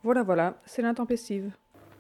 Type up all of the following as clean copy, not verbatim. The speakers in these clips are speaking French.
Voilà, voilà, c'est l'intempestive.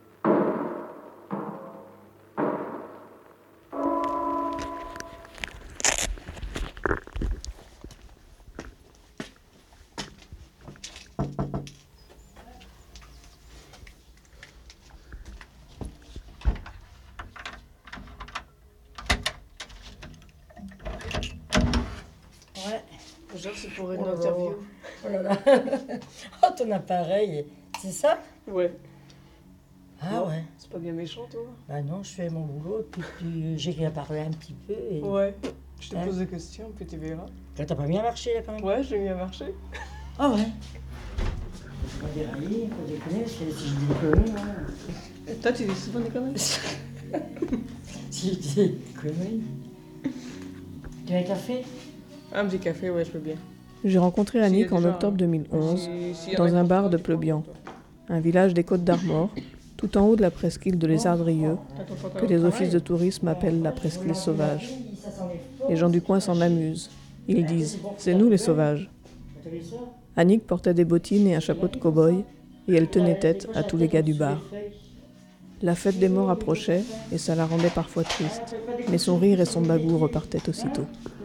Ouais. Genre, c'est pour une Oh là là. interview. Oh là là. Oh, ton appareil, c'est ça? Ouais. Ah Non, ouais. c'est pas bien méchant, toi? Bah non, je fais mon boulot, puis j'ai qu'à parler un petit peu. Et... Ouais. Je te Hein? pose des questions, puis tu verras. Là, t'as pas bien marché, là, quand même? Ouais, j'ai bien marché. Ah ouais. Faut pas dérailler, faut déconner, parce que si je dis des conneries, hein. Toi, tu dis souvent des conneries? Si je dis des conneries. Tu veux un café? Un petit café, ouais, je veux bien. J'ai rencontré S'il y a Annick des en gens, octobre hein. 2011, S'il y en a dans qui un ont bar faim, de tu prends Pleubian, pour toi. un village des Côtes d'Armor, tout en haut de la presqu'île de Lézardrieux, T'as ton pantalon que de les travail? offices de tourisme appellent la presqu'île sauvage. Les gens du coin s'en amusent. Ils disent « c'est nous les sauvages ». Annick portait des bottines et un chapeau de cow-boy, et elle tenait tête à tous les gars du bar. La fête des morts approchait, et ça la rendait parfois triste, mais son rire et son bagou repartaient aussitôt.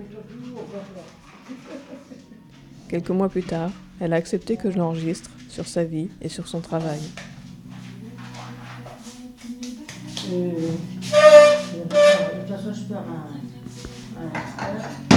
Quelques mois plus tard, elle a accepté que je l'enregistre sur sa vie et sur son travail. De toute façon, je pars à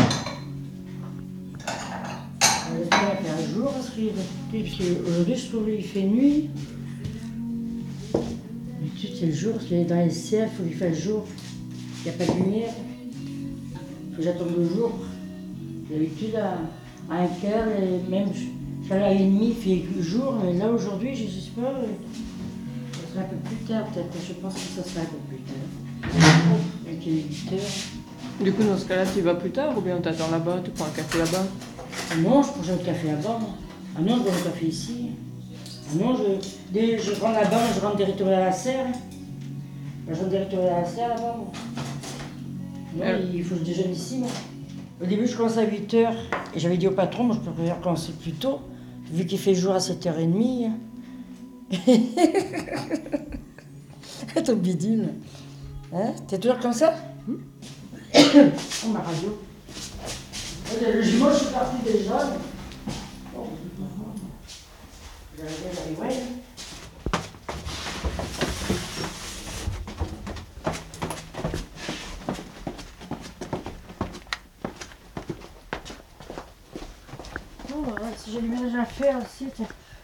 j'espère qu'il y a un jour, parce qu'aujourd'hui, je trouve qu'il fait nuit. D'habitude, c'est le jour, parce que dans les ciels, il faut qu'il fasse jour. Il n'y a pas de lumière. Il faut que j'attende le jour. D'habitude, à 1h, et même à 1h30, il fait jour, mais là, aujourd'hui, je ne sais pas. Ça sera un peu plus tard, peut-être. Je pense que ça sera un peu plus tard. Avec les 8h. Du coup, dans ce cas-là, tu vas plus tard ou bien on t'attend là-bas, tu prends un café là-bas? Non, je prends le café là-bas, moi. Ah non, je bois le café ici. Ah non, dès que je rentre là-bas, je rentre directement à la serre. Je rentre directement à la serre là-bas, moi. Non, il faut que je déjeune ici, moi. Au début, je commence à 8h. Et j'avais dit au patron, moi, je préfère commencer plus tôt. Vu qu'il fait jour à 7h30. Ton bidule. Hein? T'es toujours comme ça? Oh, ma radio. Le jumeau, je suis parti déjà. Oh, j'arrive, ouais. Bon, voilà, si j'ai du ménage à faire aussi, tiens.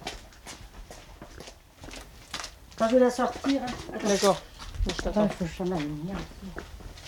Quand je vais la sortir, hein. Attends. D'accord. Je Attends, t'attends. il faut que je ferme la lumière aussi.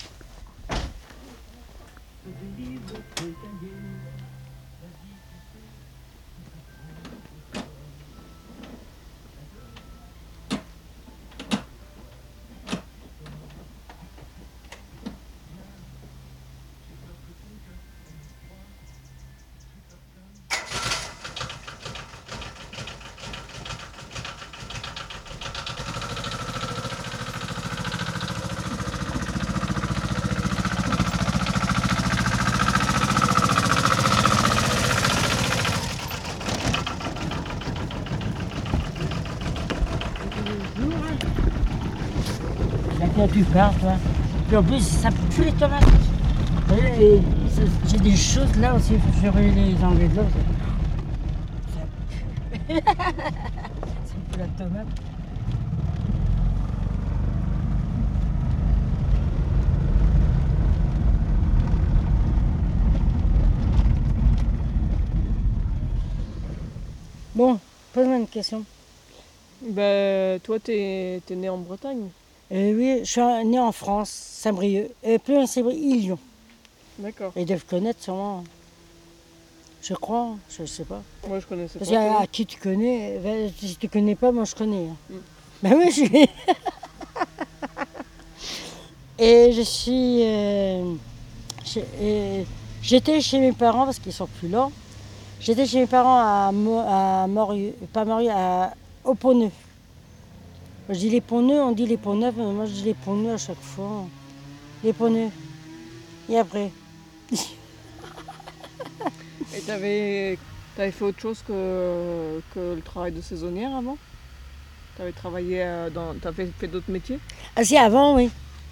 Là, tu pars, toi. Puis en plus, ça pue les tomates. Et j'ai des choses là aussi, il faut que je les enlever de l'eau. Ça pue. Ça pue la tomate. Bon, pose-moi une question. Ben, toi, t'es né en Bretagne. Oui, je suis né en France, Saint-Brieuc. Plus loin, c'est Lyon. D'accord. Ils doivent connaître sûrement. Je crois, je sais pas. Moi, je connaissais Parce pas. qu'à qui tu connais, ben, si tu connais pas, moi je connais. Mm. Ben oui, je suis. Et je suis. J'étais chez mes parents parce qu'ils sont plus là. J'étais chez mes parents à Morieux, pas Morieux, au Pont-Neuf. Je dis les Ponts-Neufs, on dit les Ponts-Neufs, mais moi je dis les Ponts-Neufs à chaque fois. Les Ponts-Neufs. Et après. Et t'avais fait autre chose que le travail de saisonnière avant? T'avais travaillé t'avais fait d'autres métiers? Ah si, avant, oui.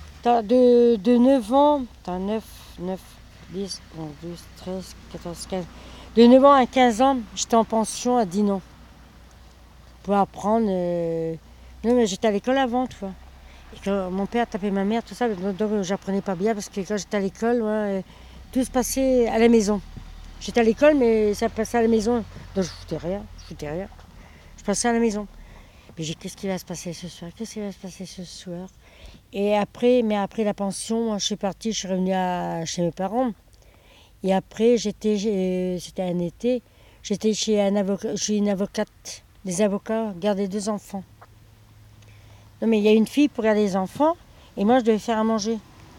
De 9 ans, 9, 10, 11, 12, 13, 14, 15. De 9 ans à 15 ans, j'étais en pension à Dinan. Pour apprendre. Non, mais j'étais à l'école avant, tu vois. Et quand mon père tapait ma mère, tout ça, donc j'apprenais pas bien parce que quand j'étais à l'école, ouais, tout se passait à la maison. J'étais à l'école, mais ça passait à la maison. Donc je foutais rien. Je passais à la maison. Mais j'ai dit, qu'est-ce qui va se passer ce soir? Qu'est-ce qui va se passer ce soir? Et après, mais après la pension, moi, je suis partie, je suis revenue chez mes parents. Et après, c'était un été, j'étais chez une avocate, des avocats, garder 2 enfants. Non, mais il y a une fille pour garder les enfants, et moi, je devais faire à manger.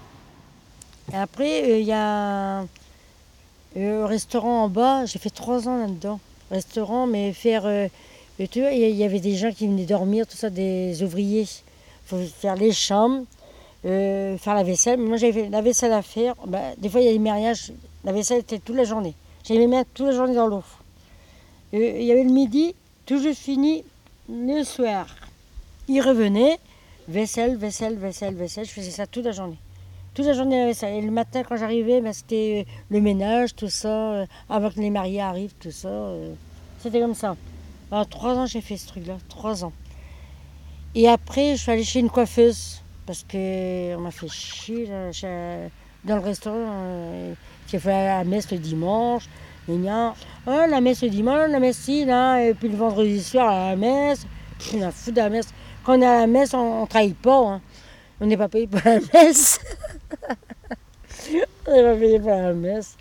Et après, il y a un restaurant en bas, j'ai fait 3 ans là-dedans. Restaurant, mais faire. Tu vois, il y avait des gens qui venaient dormir, tout ça, des ouvriers. Il faut faire les chambres, faire la vaisselle. Moi, j'avais la vaisselle à faire. Bah, des fois, il y a des mariages, la vaisselle était toute la journée. J'avais mes mains toute la journée dans l'eau. Il y avait le midi, tout juste fini, le soir. Ils revenaient, vaisselle. Je faisais ça toute la journée. Toute la journée, la vaisselle. Et le matin, quand j'arrivais, bah, c'était le ménage, tout ça, avant que les mariés arrivent, tout ça. C'était comme ça. Alors, 3 ans, j'ai fait ce truc-là, 3 ans. Et après, je suis allée chez une coiffeuse, parce qu'on m'a fait chier là, dans le restaurant. J'ai fait la messe le dimanche. Ah, la messe le dimanche, la messe ci, là, et puis le vendredi soir, à la messe. On a foutu de la messe. Quand on est à la messe, on ne trahit pas. Hein. On n'est pas payé pour la messe. On n'est pas payé pour la messe.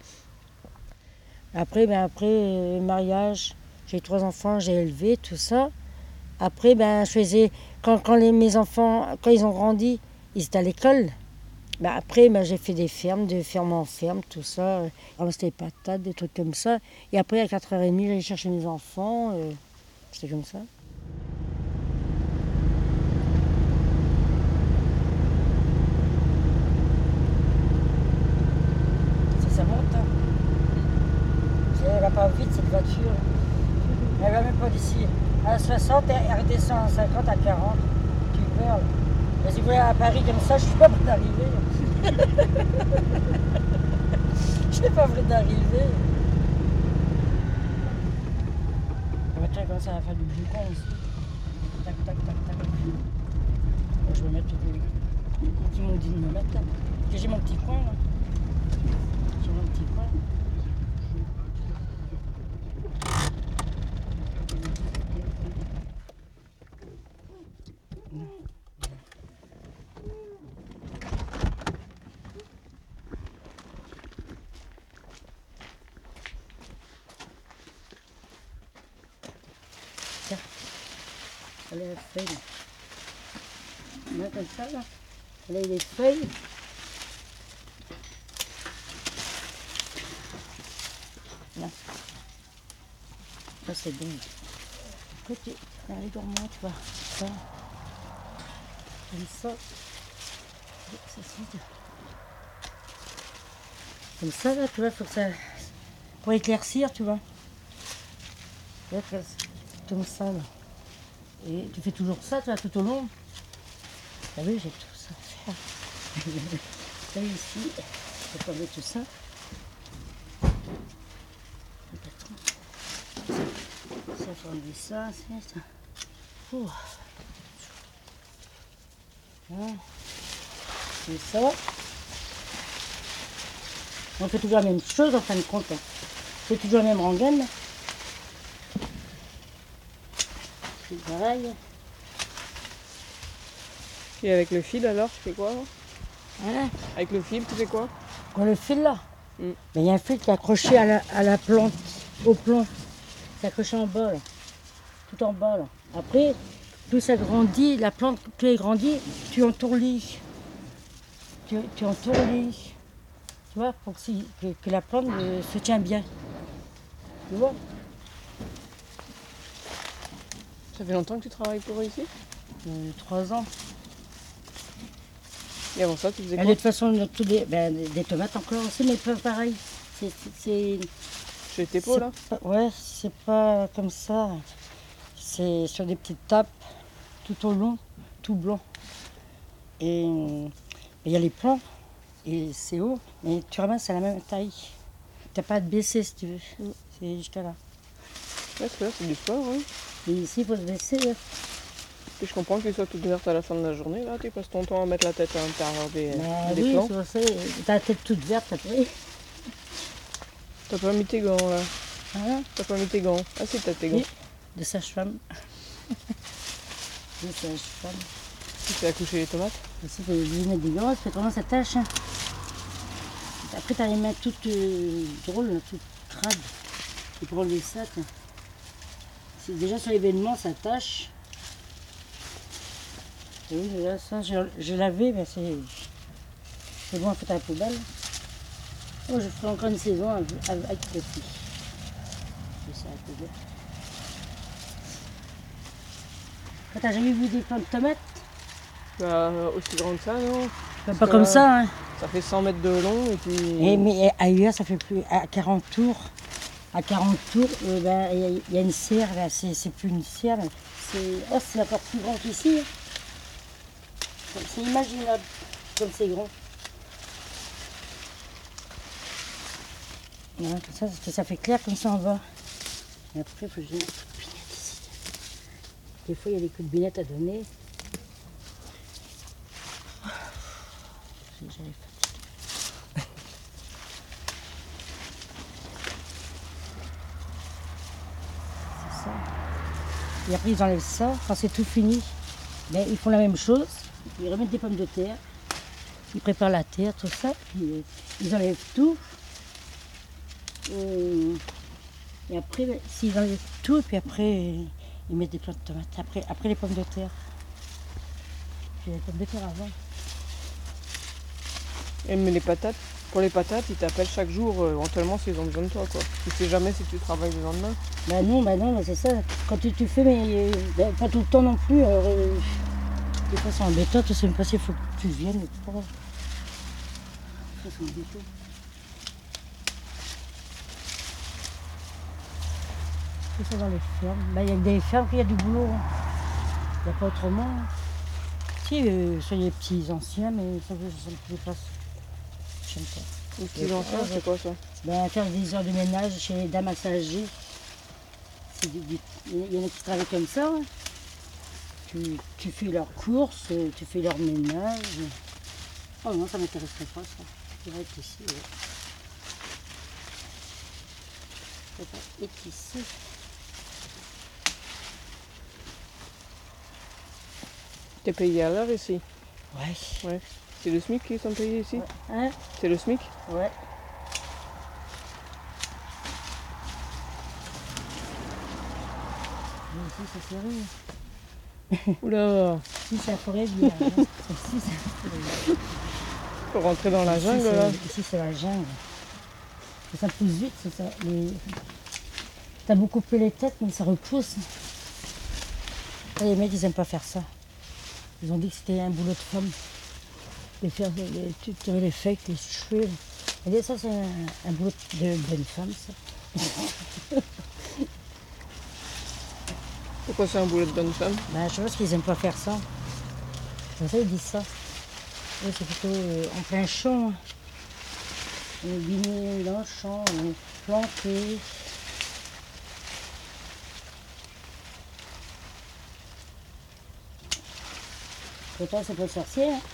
Après, le mariage, j'ai eu 3 enfants, j'ai élevé, tout ça. Après, je faisais, mes enfants, quand ils ont grandi, ils étaient à l'école. Après, j'ai fait des fermes, de ferme en ferme, tout ça. Ramasser des patates, des trucs comme ça. Et après, à 4h30, j'allais chercher mes enfants. C'était comme ça. Ça monte, hein. Elle va pas vite, cette voiture. Elle va même pas d'ici. À 60, elle redescend à 50, à 40. Tu perds. Mais si vous voulez à Paris comme ça, je suis pas prêt d'arriver. Je suis pas prêt d'arriver. Tiens, comme ça va faire du boucan aussi. Tac, tac, tac, tac. Je vais mettre tout qui m'ont dit de me mettre là. J'ai mon petit coin là. J'ai mon petit coin. Tiens, allez la feuille. Là, comme ça, là. Allez les feuilles. Là. Ça, c'est bon. Côté, dans les gourmands, tu vois. Ça. Comme ça. Ça sent. Comme ça, là, tu vois, faut que ça. Pour éclaircir, tu vois. Là, comme ça, là. Et tu fais toujours ça, tu vois, tout au long. T'as vu, j'ai tout ça à faire. Là, ici, je peux enlever tout ça. Ça, faut enlever ça, c'est ça. Ouh. Voilà. C'est ça. On fait toujours la même chose en fin de compte. C'est toujours la même rengaine. C'est pareil. Et avec le fil alors, tu fais quoi là? Hein? Avec le fil, tu fais quoi? Quand le fil là, Mm. il y a un fil qui est accroché à la plante, au plomb. C'est accroché en bas là. Tout en bas là. Après, plus ça grandit, la plante, plus elle grandit, tu entourlis. Tu entourlis. Tu vois, pour que la plante se tient bien. Tu vois? Ça fait longtemps que tu travailles pour eux ici? 3 ans. Et avant ça, tu faisais De quoi? toute façon, des tomates encore aussi, mais pas pareil. C'est Chez Tepo là? ouais, c'est pas comme ça. C'est sur des petites tapes. tout au long, tout blanc. Et il y a les plants, et c'est haut, mais tu ramasses à la même taille. T'as pas à te baisser si tu veux, c'est jusqu'à là. Ouais, c'est du sport, hein. Et ici, il faut se baisser. Là. Puis je comprends que tu sois toute verte à la fin de la journée, là, tu passes ton temps à mettre la tête à l'intérieur des Oui, plants. c'est pour ça, t'as la tête toute verte après. T'as pas mis tes gants, là. Voilà. T'as pas mis tes gants. Ah si, t'as tes gants. Oui, de sage-femme. De sage-femme. Tu fais accoucher les tomates. Ici, tu vas mettre des gants, ça fait vraiment ça tâche. Hein. Après, tu as les mains toutes drôles, toutes crades. Tu prends les sacs. Déjà sur l'événement, ça tâche. Et oui, là, ça, j'ai lavé, mais c'est bon à foutre à la poubelle. Oh, je ferai encore une saison avec les filles. Je sais à la poubelle. T'as jamais vu des plants de tomates? Bah, aussi grand que ça, non? Pas comme ça, hein. Ça fait 100 mètres de long et puis... Mais ailleurs, ça fait plus à 40 tours. À 40 tours, il y a une serre, là, c'est plus une serre. C'est encore plus grand qu'ici. C'est imaginable, comme c'est grand. Voilà, comme ça, parce que ça fait clair comme ça en bas. Et après, il faut que je donne des coups de binette ici. Des fois, il y a des coups de binette à donner. J'avais fatigué. C'est ça. Et après, ils enlèvent ça quand c'est tout fini. Mais ils font la même chose. Ils remettent des pommes de terre. Ils préparent la terre, tout ça. Puis, ils enlèvent tout. Et après, s'ils enlèvent tout, et puis après, ils mettent des plants de tomates. Après les pommes de terre. Puis les pommes de terre avant. Et mais les patates, pour les patates, ils t'appellent chaque jour, éventuellement s'ils ont besoin de toi, quoi. Tu sais jamais si tu travailles le lendemain. Bah non, mais c'est ça. Quand tu fais, mais pas tout le temps non plus. Alors, des fois c'est embêtant, tu sais même pas s'il faut que tu viennes ou pas. Ça, c'est embêtant. C'est ça dans les fermes. Bah, il y a des fermes qu'il y a du boulot. Il n'y a pas autrement. Si, sur les petits anciens, mais ça me plaît pas. J'aime pas. Les petits anciens, c'est quoi ça? Ben, faire des heures de ménage chez les dames âgées. Il y en a qui travaillent comme ça. Hein. Tu fais leurs courses, tu fais leur ménage. Oh non, ça ne m'intéresserait pas ça. Je vais être ici. Ouais. Je vais être ici. T'es payé à l'heure ici? Ouais. Ouais. C'est le SMIC qui sont payés ici? Ouais. Hein? C'est le SMIC? Ouais. Ici, c'est serré. Oula! Ici, c'est la forêt bien. Hein. Ici, c'est la forêt. Faut rentrer dans la jungle là. Ici, c'est la jungle. Et ça pousse vite, c'est ça. T'as beau couper les têtes, mais ça repousse. Et les mecs, ils aiment pas faire ça. Ils ont dit que c'était un boulot de femme. De faire tu avais les feuilles, les cheveux. Et ça, c'est un boulot de bonne femme, ça. Pourquoi c'est un boulot de bonne femme? Ben, je pense qu'ils aiment pas faire ça. C'est ça, ils disent ça. Eux, c'est plutôt en plein champ. On est baigné dans le champ, on est planté. Pourtant, c'est pas le sorcier. Hein.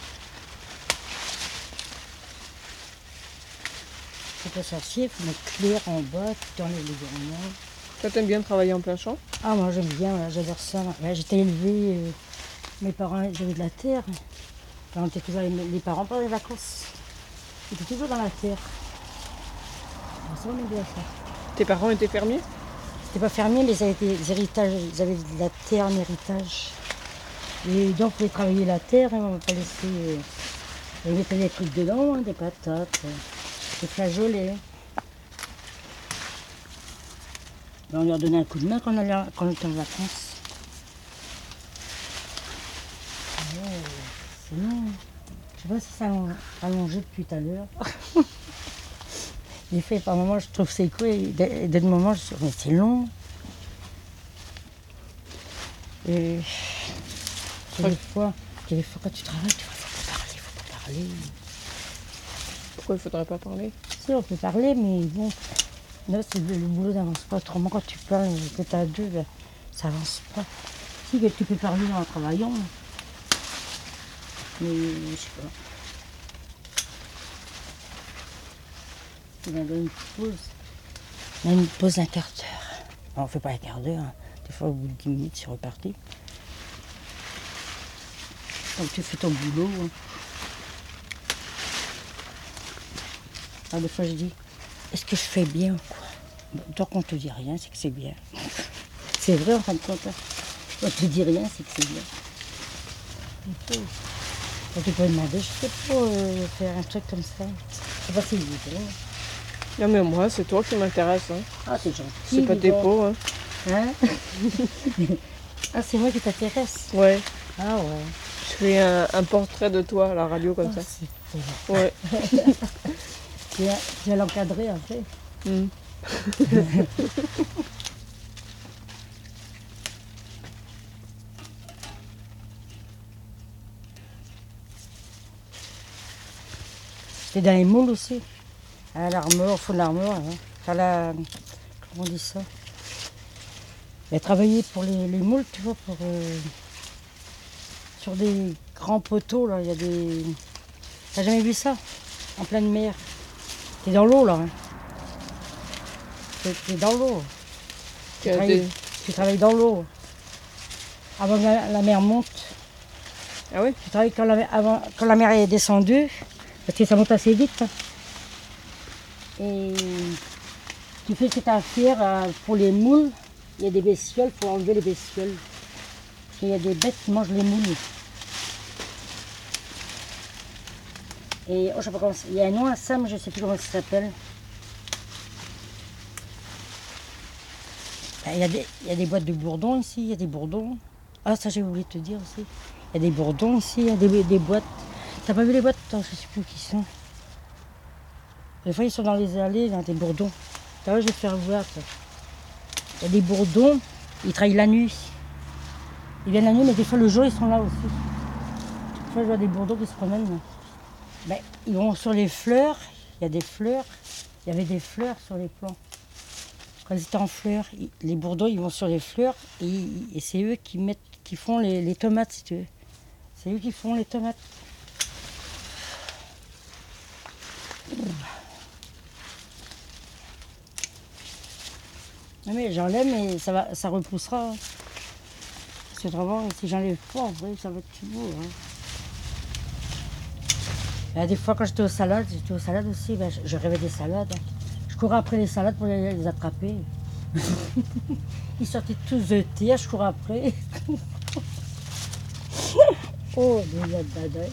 C'est pas sorcier, il faut mettre clair en bas, tout enlève les gourmands. Toi, t'aimes bien travailler en plein champ? Ah, moi j'aime bien, j'adore ça. Ouais, j'étais élevée, mes parents, j'avais de la terre. Enfin, on était toujours les parents pendant les vacances. Ils étaient toujours dans la terre. Ça, on aime bien ça. Tes parents étaient fermiers? C'était pas fermier, mais ils avaient des héritages, ils avaient de la terre en héritage. Et donc, on pouvait travailler la terre, hein, on ne va pas laisser. Ils mettaient des trucs dedans, hein, des patates, des flageolets. Ben, on leur donnait un coup de main quand on était en vacances. Oh, c'est long. Je sais pas si ça a allongé depuis tout à l'heure. Des fois, par moments, je trouve que c'est court et d'autres moments, je trouve que c'est long. Et Des fois, quand tu travailles, tu vois, faut pas parler. Pourquoi il faudrait pas parler? Si, on peut parler, mais bon, là, le boulot n'avance pas. Autrement, quand tu parles, que tu as deux, ben, ça avance pas. Si, que tu peux parler en travaillant, mais je sais pas. Il y a une pause. On a une pause d'un quart d'heure. On ne fait pas un quart d'heure. Hein. Des fois, au bout de 10 minutes, c'est reparti. Donc, tu fais ton boulot. Hein. Alors, des fois, je dis, est-ce que je fais bien ou quoi? Bon, tant qu'on ne te dit rien, c'est que c'est bien. C'est vrai, en fin de compte. Hein. Quand on ne te dit rien, c'est que c'est bien. Quand tu peux demander, je sais pas, faire un truc comme ça. Je sais pas si c'est bien. Non mais moi, c'est toi qui m'intéresse. Hein. Ah, c'est gentil. C'est pas tes peaux. Hein. Hein? Ah, c'est moi qui t'intéresse. Ouais. Ah ouais. Je fais un portrait de toi à la radio comme ça. C'est Ouais. tu vas l'encadrer après. Mm. C'est dans les moules aussi. À l'armure, au fond de l'armure. Hein. Faire la... Comment on dit ça? Elle a travaillé pour les moules, tu vois, sur des grands poteaux, là. Il y a des... T'as jamais vu ça? En pleine mer. T'es dans l'eau, là. Hein. T'es dans l'eau. Tu travailles dans l'eau. Avant que la mer monte. Ah oui? Tu travailles quand la mer est descendue, parce que ça monte assez vite. Hein. Et tu fais ce que tu as à faire pour les moules. Il y a des bestioles, il faut enlever les bestioles. Parce qu'il y a des bêtes qui mangent les moules. Et je sais pas comment, il y a un nom à ça, mais je ne sais plus comment ça s'appelle. Il y a des boîtes de bourdons ici, il y a des bourdons. Ah, ça j'ai oublié de te dire aussi. Il y a des bourdons ici, il y a des boîtes. T'as pas vu les boîtes? Attends, je ne sais plus où ils sont. Des fois, ils sont dans les allées, dans des bourdons. T'as vu, je vais te faire voir ça. Il y a des bourdons, ils travaillent la nuit. Ils viennent la nuit, mais des fois, le jour, ils sont là aussi. Des fois, je vois des bourdons qui se promènent. Ben, ils vont sur les fleurs, il y a des fleurs. Il y avait des fleurs sur les plants. Quand ils étaient en fleurs, les bourdons, ils vont sur les fleurs et c'est eux qui font les tomates, si tu veux. C'est eux qui font les tomates. Non mais j'enlève, mais ça repoussera. Hein. Parce que vraiment, si j'enlève pas, en vrai, ça va être tout beau. Hein. Et des fois, quand j'étais aux salades aussi, ben, je rêvais des salades. Hein. Je courais après les salades pour les attraper. Ils sortaient tous de terre, je courais après. Oh, dingue.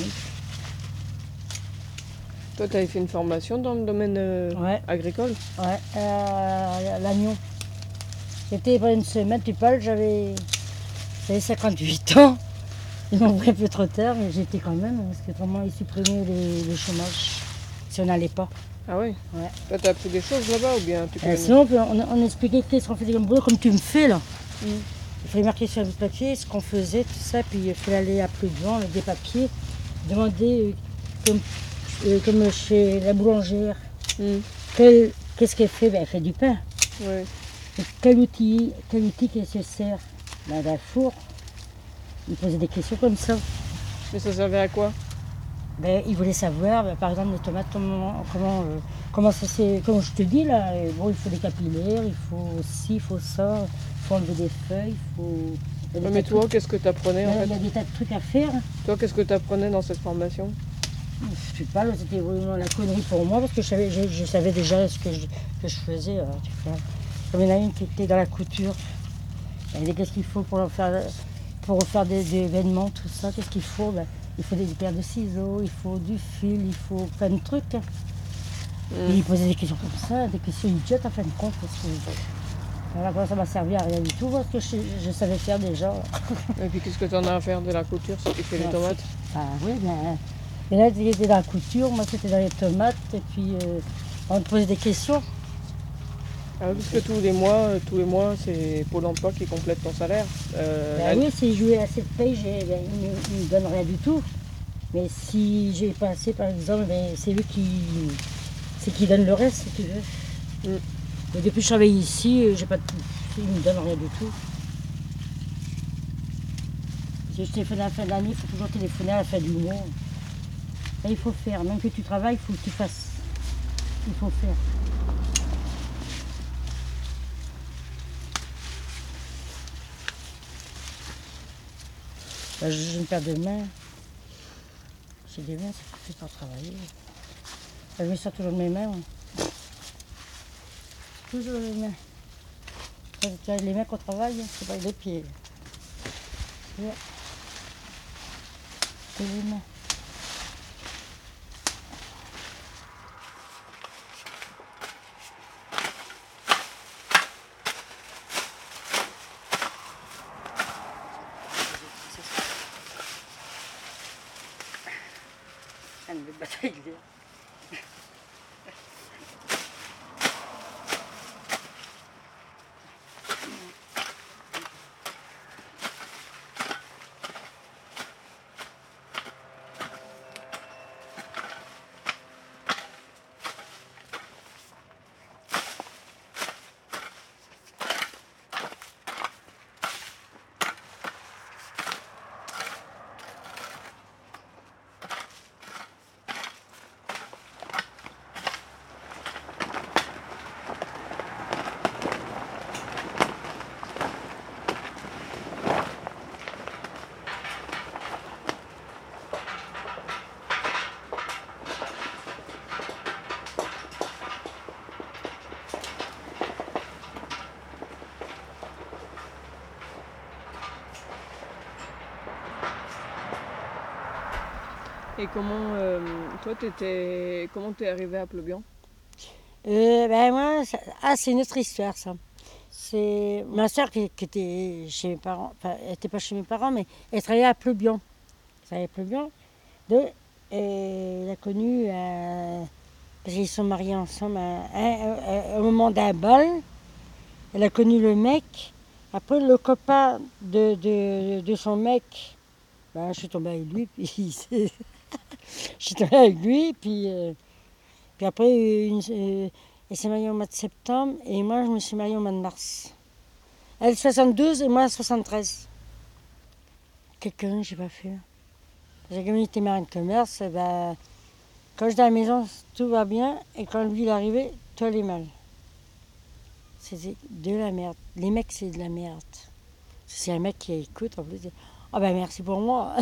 Toi, tu avais fait une formation dans le domaine agricole? Ouais, l'agneau. J'étais pendant une semaine, tu parles, j'avais 58 ans. Ils m'ont pris un peu trop tard, mais j'étais quand même, parce que vraiment, ils supprimaient le chômage si on n'allait pas. Ah oui? Ouais. Toi, t'as appris des choses là-bas ou bien tu connais? Sinon, on expliquait qu'est-ce qu'on faisait comme boulot, comme tu me fais là. Mm. Il fallait marquer sur le papier ce qu'on faisait, tout ça, puis il fallait aller à plus devant, avec des papiers, demander, comme chez la boulangère, qu'est-ce qu'elle fait? Ben, elle fait du pain. Ouais. Et quel outil qu'elle se sert? Ben, d'un four. Ils posaient des questions comme ça. Mais ça servait à quoi? Ben, ils voulaient savoir, ben, par exemple, les tomates, comment ça c'est, comme je te dis là, bon, il faut des capillaires, il faut ci, il faut ça, il faut enlever des feuilles, il faut... Ouais, mais toi, qu'est-ce que tu apprenais en fait? Il y a des tas de trucs à faire. Toi, qu'est-ce que tu apprenais dans cette formation? Je sais pas, c'était vraiment la connerie pour moi, parce que je savais déjà ce que je faisais. Tu vois. Comme il y en a une qui était dans la couture, elle disait qu'est-ce qu'il faut pour refaire des vêtements, tout ça, qu'est-ce qu'il faut? Ben, il faut des paires de ciseaux, il faut du fil, il faut plein de trucs. Hein. Et ils posaient des questions comme ça, des questions idiotes en fin de compte. Parce que, voilà, ça m'a servi à rien du tout, parce que je savais faire déjà. Et puis qu'est-ce que tu en as à faire de la couture si tu fais les tomates? Ah oui, ben, il y en a qui étaient dans la couture, moi c'était dans les tomates, et puis on te posait des questions. Ah, parce que tous les mois, c'est Pôle emploi qui complète ton salaire. Oui, si je jouais à cette paye, ils ne me donnent rien du tout. Mais si j'ai pas assez, par exemple, c'est eux qui donnent le reste, si tu veux. Mais depuis que je travaille ici, j'ai pas de, ils ne me donnent rien du tout. Si je téléphone à la fin de l'année, il faut toujours téléphoner à la fin du mois. Ça, il faut faire. Même que tu travailles, il faut que tu fasses. Il faut faire. J'ai une paire de mains. J'ai des mains, c'est plus pour travailler. Je mets ça toujours de mes mains. Hein. Toujours les mains. Tu as les mains qu'on travaille, c'est pas les pieds. Ouais. C'est les mains. Une belle bataille d'air. Et comment, toi, comment t'es arrivé à Pleubian? Moi, c'est une autre histoire, ça. C'est ma soeur qui était chez mes parents, enfin, elle n'était pas chez mes parents, mais elle travaillait à Pleubian. Elle travaillait à Pleubian. Et elle a connu, parce qu'ils sont mariés ensemble, au moment d'un bal, elle a connu le mec. Après, le copain de son mec, je suis tombée avec lui, puis je suis tombée avec lui, puis après, elle s'est mariée au mois de septembre, et moi, je me suis mariée au mois de mars. Elle 72 et moi 73. Quelques-uns, j'ai pas fait. J'ai comme il était marine de commerce, quand j'étais à la maison, tout va bien, et quand lui il est arrivé, tout allait mal. C'était de la merde. Les mecs, c'est de la merde. C'est un mec qui écoute, en plus, il dit, ah ben merci pour moi.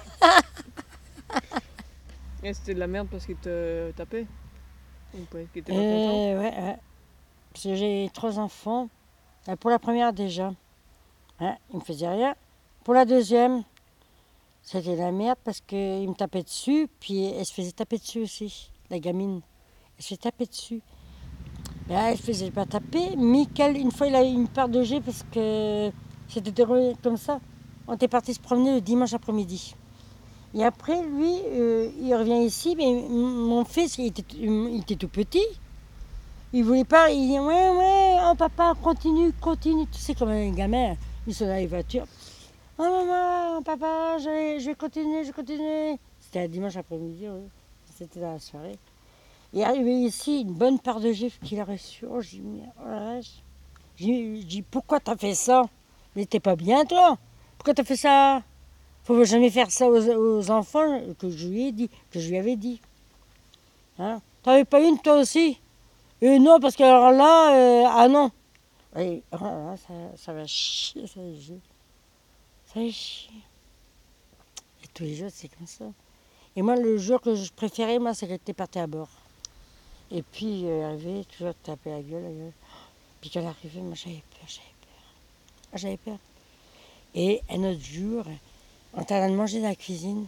Et c'était de la merde parce qu'il te tapait? Ou pas, qu'il était pas content? Ouais. Parce que j'ai 3 enfants. Pour la première déjà, il me faisait rien. Pour la deuxième, c'était de la merde parce qu'il me tapait dessus, puis elle se faisait taper dessus aussi, la gamine. Elle se fait taper dessus. Elle ne faisait pas taper. Michael, une fois, il a eu une paire de G parce que c'était déroulé comme ça. On était parti se promener le dimanche après-midi. Et après, lui, il revient ici, mais mon fils, il était tout petit. Il voulait pas, il dit ouais, oh papa, continue. Tu sais, comme un gamin, ils sont dans les voitures. Oh maman, papa, je vais continuer. C'était un dimanche après-midi, c'était dans la soirée. Il est arrivé ici, une bonne paire de gifles qu'il a reçues. Oh, j'ai dit, oh la vache. J'ai dit, pourquoi t'as fait ça? Mais t'es pas bien, toi? Pourquoi t'as fait ça? Faut jamais faire ça aux enfants, que je lui ai dit, que je lui avais dit. Hein? T'avais pas une, toi aussi? Non, parce que alors là, ah non. Et, oh là, ça va chier, ça va chier. Ça va chier. Et tous les jours, c'est comme ça. Et moi, le jour que je préférais, moi, c'est qu'elle était partie à bord. Et puis, elle arrivait, toujours taper la gueule. Puis quand elle arrivait, moi, j'avais peur. Et un autre jour, on était en train de manger dans la cuisine.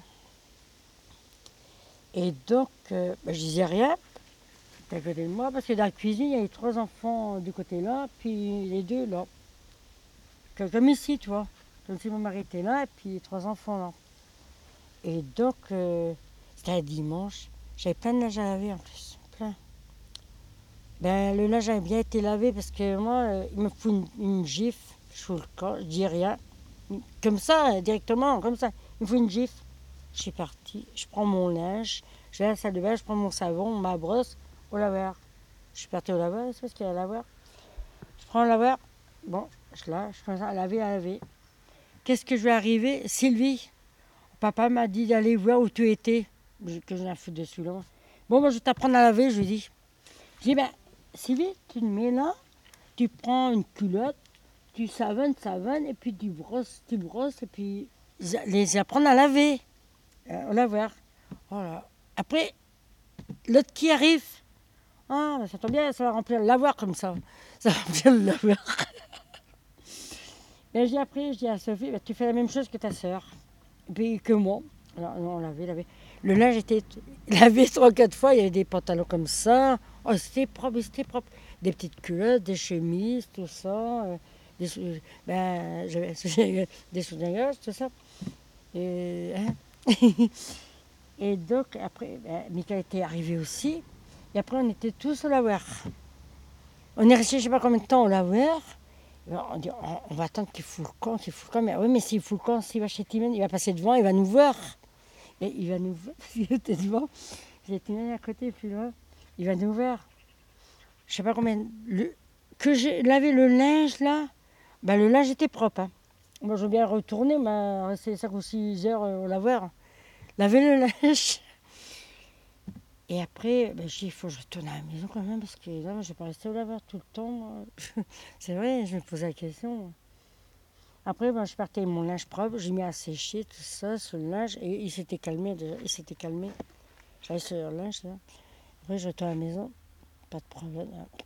Et donc, je disais rien à côté de moi, parce que dans la cuisine, il y avait 3 enfants du côté là, puis les 2 là. Comme ici, tu vois. Comme si mon mari était là, et puis 3 enfants là. Et donc, c'était un dimanche. J'avais plein de linge à laver en plus. Plein. Ben, le linge a bien été lavé parce que moi, il me fout une gifle, je fous le camp, je dis rien. Comme ça, directement, comme ça. Il me fout une gifle. Je suis partie, je prends mon linge, je vais à la salle de bain, je prends mon savon, ma brosse, au laveur. Je suis partie au laveur, c'est parce qu'il y a un laveur. Je prends le laveur, bon, je lave, je commence à laver. Qu'est-ce que je vais arriver? Sylvie, papa m'a dit d'aller voir où tu étais. Que je la fous dessus là. Bon, moi je vais t'apprendre à laver, je lui dis. Je dis, ben, Sylvie, tu te mets là, tu prends une culotte, tu savonnes, et puis tu brosses, et puis les apprendre à laver. Au laveur. Voilà. Après, l'autre qui arrive, ah, ben, ça tombe bien, ça va remplir le lavoir comme ça. Ça va remplir le lavoir. Ben, je dis à Sophie, ben, tu fais la même chose que ta sœur. Et puis que moi. Alors, on lavait. Le linge était lavé 3-4 fois, il y avait des pantalons comme ça. Oh, c'était propre. Des petites culottes, des chemises, tout ça. J'avais des soutiens-gorge, tout ça. Et, hein. Et donc, après, Michael était arrivé aussi. Et après, on était tous au lavoir. On est resté je ne sais pas combien de temps au lavoir. On dit, on va attendre qu'il fout le camp. Mais oui, mais s'il fout le camp, s'il va chez Timène, il va passer devant, il va nous voir. Et il va nous voir, s'il était devant. Il était Timène à côté, plus loin. Il va nous voir. Je ne sais pas combien. Que j'ai lavé le linge, là, ben, le linge était propre. Hein. Moi, je veux bien retourner, mais rester 5 ou 6 heures au lavoir. Laver le linge. Et après, ben, je dis, il faut que je retourne à la maison quand même, parce que là, je ne vais pas rester au laveur tout le temps. Moi. C'est vrai, je me posais la question. Après, ben, je partais avec mon linge propre, j'ai mis à sécher tout ça sur le linge, et il s'était calmé déjà. J'allais sur le linge, là. Après, je retourne à la maison, pas de problème.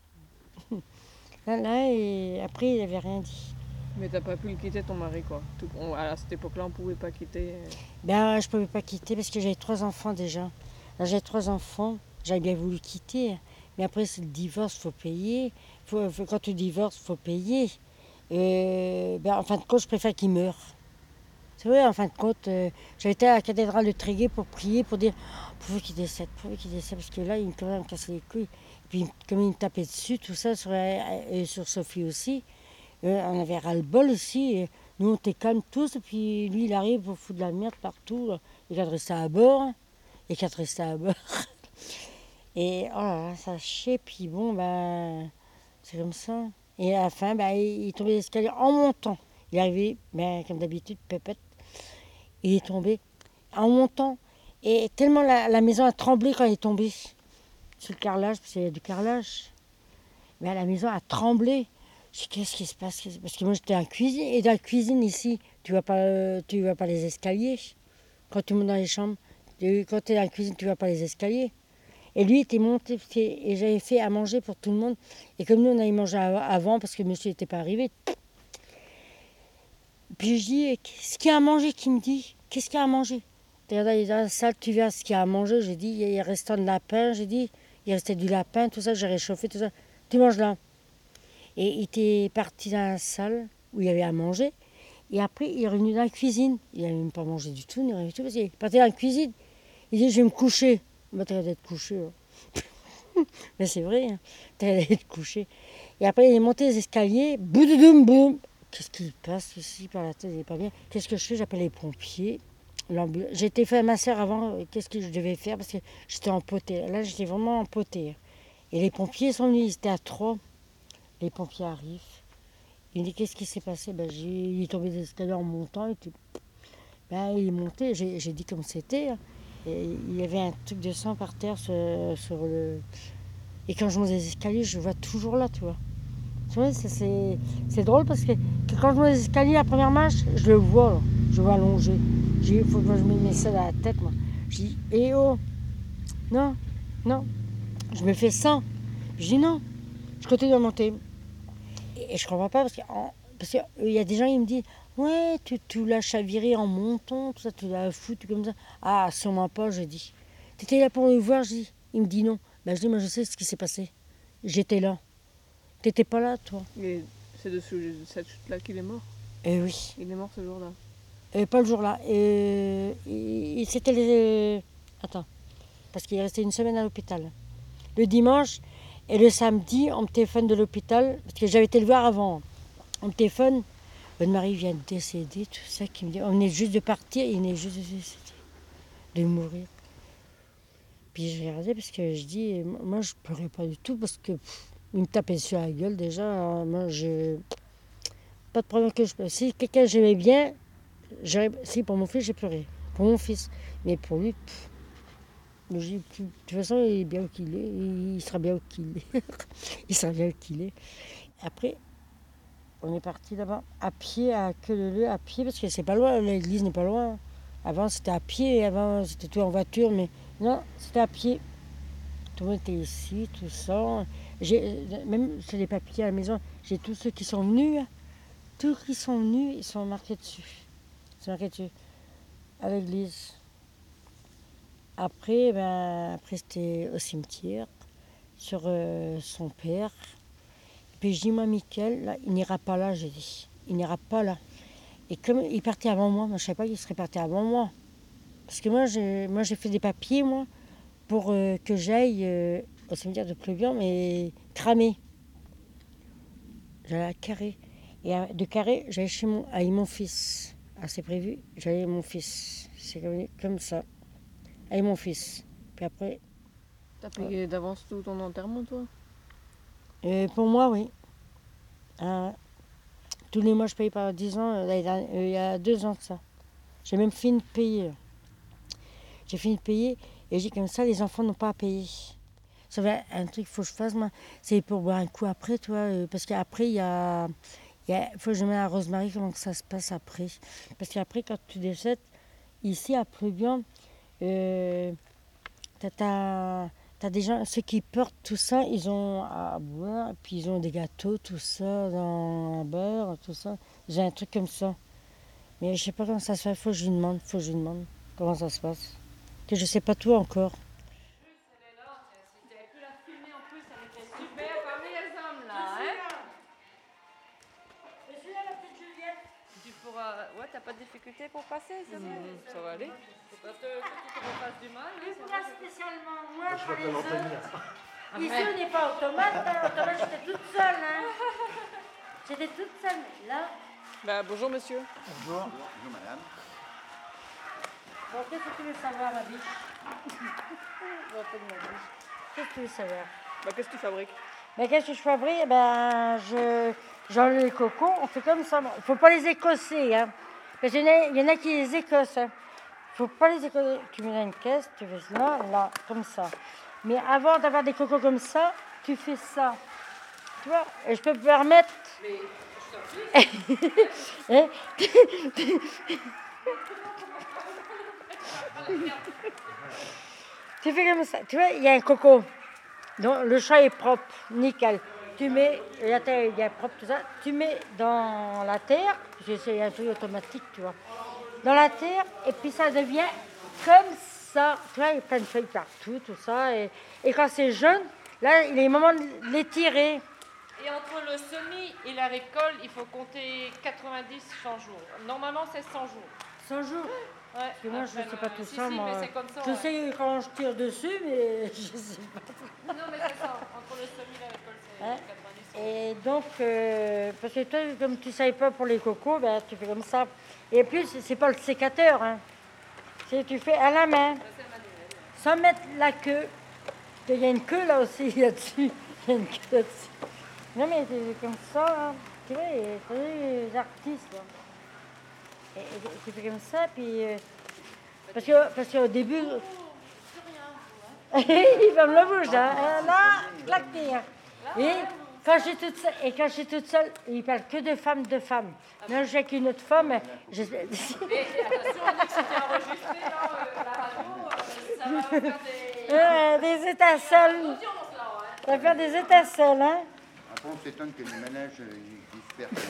Là, et après, il n'avait rien dit. Mais t'as pas pu le quitter ton mari, quoi. À cette époque-là, on pouvait pas quitter. Ben, je ne pouvais pas quitter parce que j'avais 3 enfants déjà. Là, j'avais 3 enfants, j'avais bien voulu quitter. Mais après, c'est le divorce, il faut payer. Quand tu divorces, il faut payer. En fin de compte, je préfère qu'il meure. C'est vrai, en fin de compte, j'avais été à la cathédrale de Tréguier pour prier, pour dire pourvu qu'il décède, parce que là, il me commençait à me casser les couilles. Et puis, comme il me tapait dessus, tout ça, et sur Sophie aussi, on avait ras-le-bol aussi. Et nous, on était calmes tous, et puis lui, il arrive pour foutre de la merde partout. Il a resté à bord. Et 4 restés à bord. Et oh là là, ça chie, puis bon, ben, c'est comme ça. Et à la fin, ben, il est tombé des escaliers en montant. Il est arrivé, ben, comme d'habitude, pépette. Il est tombé en montant. Et tellement la maison a tremblé quand il est tombé sur le carrelage, parce qu'il y a du carrelage. Mais la maison a tremblé. Je dis, qu'est-ce qui se passe? Parce que moi, j'étais en cuisine. Et dans la cuisine, ici, tu vois pas les escaliers quand tu montes dans les chambres. Quand tu es dans la cuisine, tu ne vas pas les escaliers. Et lui, il était monté, et j'avais fait à manger pour tout le monde. Et comme nous, on avait mangé avant, parce que monsieur n'était pas arrivé. Puis je dis, qu'est-ce qu'il y a à manger? Qui me dit, qu'est-ce qu'il y a à manger? Dans la salle, tu verras ce qu'il y a à manger. J'ai dit, il y a restant de lapin. J'ai dit, il restait du lapin, tout ça, j'ai réchauffé, tout ça. Tu manges là. Et il était parti dans la salle où il y avait à manger. Et après, il est revenu dans la cuisine. Il n'avait même pas mangé du tout, ni rien du tout, parce qu'il est parti dans la cuisine. Il dit, je vais me coucher. Bah, t'as d'être couché. Mais c'est vrai, hein. T'as d'être couché. Et après, il est monté les escaliers. Boum, boum. Qu'est-ce qui passe ici par la tête? Il n'est pas bien. Qu'est-ce que je fais? J'appelle les pompiers. J'étais fait à ma soeur avant. Qu'est-ce que je devais faire? Parce que j'étais empotée. Là, j'étais vraiment empotée. Et les pompiers sont venus. Ils étaient à 3. Les pompiers arrivent. Il me dit, qu'est-ce qui s'est passé? Il est tombé des escaliers en montant. Et il est monté. J'ai dit comme c'était. Et il y avait un truc de sang par terre sur le... Et quand je monte les escaliers, je vois toujours là, tu vois. Tu vois, c'est drôle parce que quand je monte les escaliers, la première marche, je le vois, là. Je le vois allongé. J'ai dit, il faut que je me mette ça dans la tête, moi. Je dis, oh, non. Je me fais 100. Je dis non. Je continue de monter. Et je comprends pas parce qu'il y a des gens qui me disent, ouais, tu l'as chaviré en montant, tout ça, tu l'as foutu comme ça. Ah, sûrement pas, je dis. T'étais là pour le voir, je dis. Il me dit non. Je dis, moi je sais ce qui s'est passé. J'étais là. T'étais pas là, toi. Et c'est de cette chute-là qu'il est mort? Eh oui. Il est mort ce jour-là? Pas le jour-là. C'était Attends. Parce qu'il est resté une semaine à l'hôpital. Le dimanche, Et le samedi, on me téléphone de l'hôpital, parce que j'avais été le voir avant. On me téléphone, votre mari vient de décéder, tout ça, qui me dit, on venait juste de partir, il venait juste de décéder, de mourir. Puis j'ai regardé parce que je dis, moi je pleurais pas du tout parce que il me tapait sur la gueule déjà. Moi, pas de problème que je pleure. Si quelqu'un j'aimais bien, si pour mon fils j'ai pleuré, pour mon fils. Mais pour lui, de toute façon il est bien où qu'il est, il sera bien où qu'il est. Il sera bien où qu'il est. Après, on est parti là-bas à pied, à Queuleleu, à pied, parce que c'est pas loin, l'église n'est pas loin. Avant c'était à pied, avant c'était tout en voiture, mais non, c'était à pied. Tout le monde était ici, tout ça. Même sur les papiers à la maison, j'ai tous ceux qui sont venus. Tous qui sont venus, ils sont marqués dessus. Ils sont marqués dessus, à l'église. Après, après c'était au cimetière, sur son père. Et puis je dis, moi, Mickaël, là, il n'ira pas là, j'ai dit. Il n'ira pas là. Et comme il partait avant moi, je ne savais pas qu'il serait parti avant moi. Parce que moi, j'ai fait des papiers, moi, pour que j'aille au cimetière de Pleuvian, mais cramé. J'allais à Carré. Et de Carré, j'allais avec mon fils. Ah, c'est prévu, j'allais avec mon fils. C'est comme ça. Avec mon fils. Puis après... T'as payé d'avance tout ton enterrement, toi? Pour moi, oui. Tous les mois, je paye par 10 ans. Il y a 2 ans de ça. J'ai même fini de payer. J'ai fini de payer et j'ai dit comme ça, les enfants n'ont pas à payer. Ça va un truc qu'il faut que je fasse, moi. C'est pour boire un coup après, toi. Parce qu'après, il faut que je mette à Rosemary comment que ça se passe après. Parce qu'après, quand tu décèdes, ici à Pleuvian, t'as des gens, ceux qui portent tout ça, ils ont à boire, puis ils ont des gâteaux, tout ça, dans un beurre, tout ça. J'ai un truc comme ça. Mais je sais pas comment ça se fait, faut que je lui demande comment ça se passe. Que je sais pas tout encore. Ouais, t'as pas de difficulté pour passer, c'est vrai. Ça va aller. Faut pas que tu te fasses du mal. Pas spécialement moi, par les autres. Ici, on n'est pas automate. Automate, j'étais toute seule. J'étais toute seule. Là. Bonjour, monsieur. Bonjour. Bonjour, madame. Bon, qu'est-ce que tu veux savoir, ma biche? Qu'est-ce que tu veux savoir? Qu'est-ce que tu fabriques? Qu'est-ce que je fabrique? J'enlève les cocos, on fait comme ça. Il ne faut pas les écosser. Hein. Parce qu'il y en a qui les écossent. Il ne faut pas les écosser. Tu mets dans une caisse, tu fais là, comme ça. Mais avant d'avoir des cocos comme ça, tu fais ça. Tu vois? Et je peux me permettre... Mais je tu fais comme ça. Tu vois, il y a un coco. Donc, le chat est propre, nickel. Tu mets, la terre est propre, tout ça. Tu mets dans la terre, c'est un truc automatique, tu vois. Dans la terre, et puis ça devient comme ça. Tu vois, il y a plein de feuilles partout, tout ça. Et quand c'est jeune, là, il est le moment de les tirer. Et entre le semis et la récolte, il faut compter 90-100 jours. Normalement, c'est 100 jours. 100 jours? Ouais. Parce que moi, je ne sais pas tout ça. Moi. Mais c'est comme ça. Je sais quand je tire dessus, mais je ne sais pas. Non, mais c'est ça. Entre le semis et la récolte, c'est 90 jours. Et donc, parce que toi, comme tu ne savais pas pour les cocos, tu fais comme ça. Et puis, ce n'est pas le sécateur. Hein. Tu fais à la main, sans mettre la queue. Il y a une queue là aussi, là-dessus. Il y a une queue là-dessus. Non, mais c'est comme ça. Hein. Tu vois, les artistes. Là. Et tu fais comme ça, puis... parce qu'au début... Il ferme la bouche, hein. Là, claqué. Et quand je suis toute seule, il parle que de femmes. Moi, j'ai qu'une autre femme. Mais attention, on dit que c'était enregistré, la radio, ça va faire des étincelles. Ça va faire des étincelles, hein. Après, on s'étonne que les manèges dispersent.